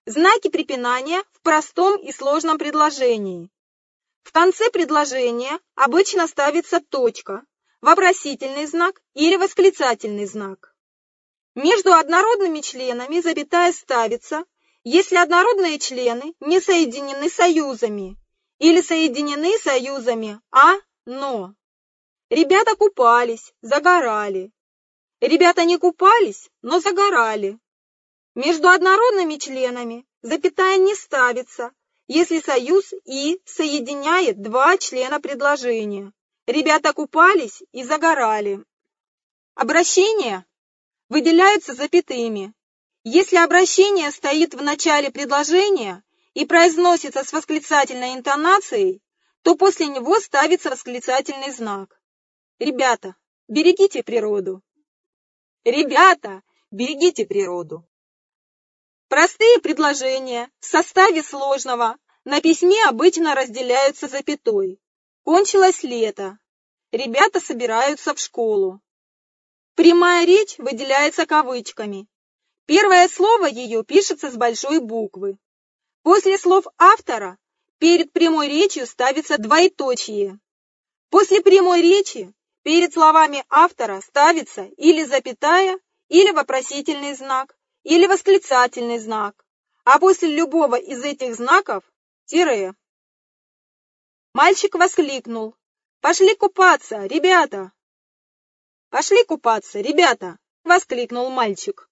Знаки препинания в простом и сложном предложении. В конце предложения обычно ставится точка, вопросительный знак или восклицательный знак. Между однородными членами запятая ставится, если однородные члены не соединены союзами или соединены союзами «а-но». Ребята купались, загорали. Ребята не купались, но загорали. Между однородными членами запятая не ставится, если союз «и» соединяет два члена предложения. Ребята купались и загорали. Обращения выделяются запятыми. Если обращение стоит в начале предложения и произносится с восклицательной интонацией, то после него ставится восклицательный знак. Ребята, берегите природу. Ребята, берегите природу. Простые предложения в составе сложного на письме обычно разделяются запятой. Кончилось лето. Ребята собираются в школу. Прямая речь выделяется кавычками. Первое слово ее пишется с большой буквы. После слов автора перед прямой речью ставится двоеточие. После прямой речи перед словами автора ставится или запятая, или вопросительный знак, или восклицательный знак, а после любого из этих знаков – тире. Мальчик воскликнул: «Пошли купаться, ребята!» «Пошли купаться, ребята!» – воскликнул мальчик.